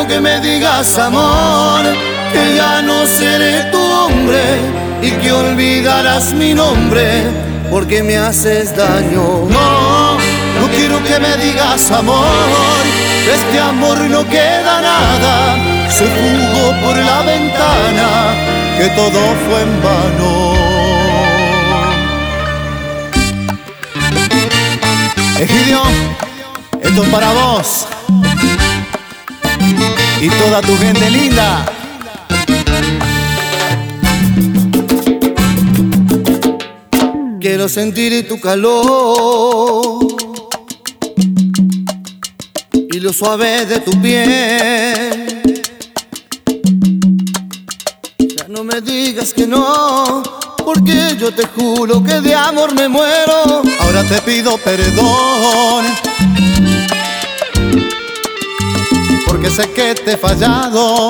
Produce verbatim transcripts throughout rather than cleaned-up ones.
quiero que me digas, amor, que ya no seré tu hombre y que olvidarás mi nombre porque me haces daño. No, no quiero que me digas, amor, de este amor no queda nada, se fugó por la ventana, que todo fue en vano. Egidio, esto es para vos y toda tu gente linda. Quiero sentir tu calor y lo suave de tu piel. Ya no me digas que no, porque yo te juro que de amor me muero. Ahora te pido perdón, porque sé que te he fallado,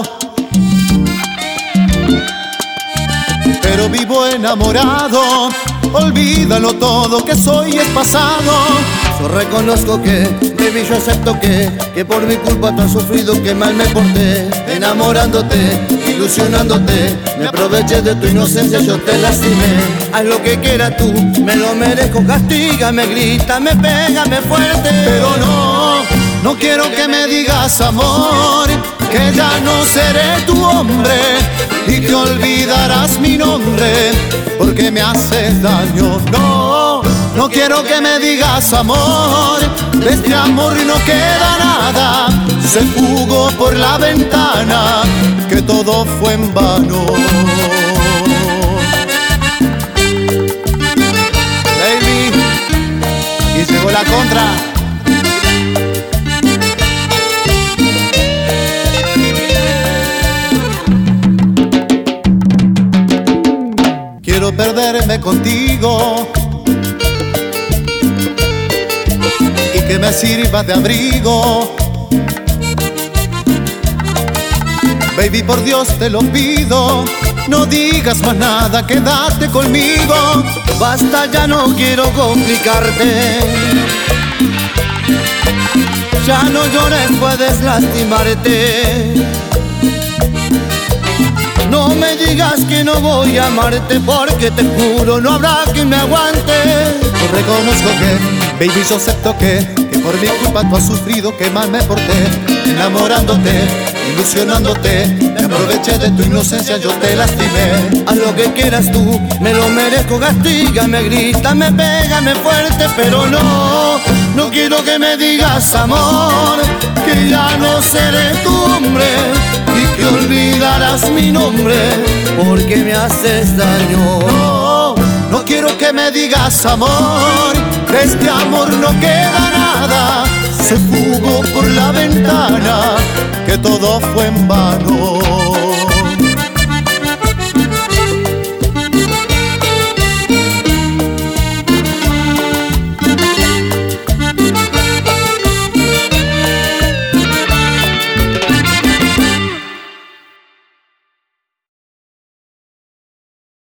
pero vivo enamorado. Olvídalo todo, que soy el pasado. Yo reconozco que, baby, yo acepto que Que por mi culpa tú has sufrido, que mal me porté, enamorándote, ilusionándote. Me aproveché de tu inocencia, yo te lastimé. Haz lo que quieras tú, me lo merezco. Castígame, grítame, pégame fuerte. Pero no, no quiero que me digas, amor, que ya no seré tu hombre y que olvidarás mi nombre porque me haces daño. No, no quiero que me digas, amor, de este amor no queda nada, se fugó por la ventana, que todo fue en vano. Baby, y llegó la contra. Quiero perderme contigo y que me sirvas de abrigo. Baby, por Dios te lo pido, no digas más nada, quédate conmigo. Basta, ya no quiero complicarte. Ya no llores, puedes lastimarte. No me digas que no voy a amarte, porque te juro no habrá quien me aguante. Yo reconozco que, baby, yo acepto que Que por mi culpa tú has sufrido, que mal me porté, enamorándote, ilusionándote. Me aproveché de tu inocencia, yo te lastimé. Haz lo que quieras tú, me lo merezco. Castígame, grítame, pégame fuerte. Pero no, no quiero que me digas, amor, que ya no seré tu hombre y que olvidarás mi nombre porque me haces daño. No, no quiero que me digas, amor, de este amor no queda nada, se fugó por la ventana, que todo fue en vano.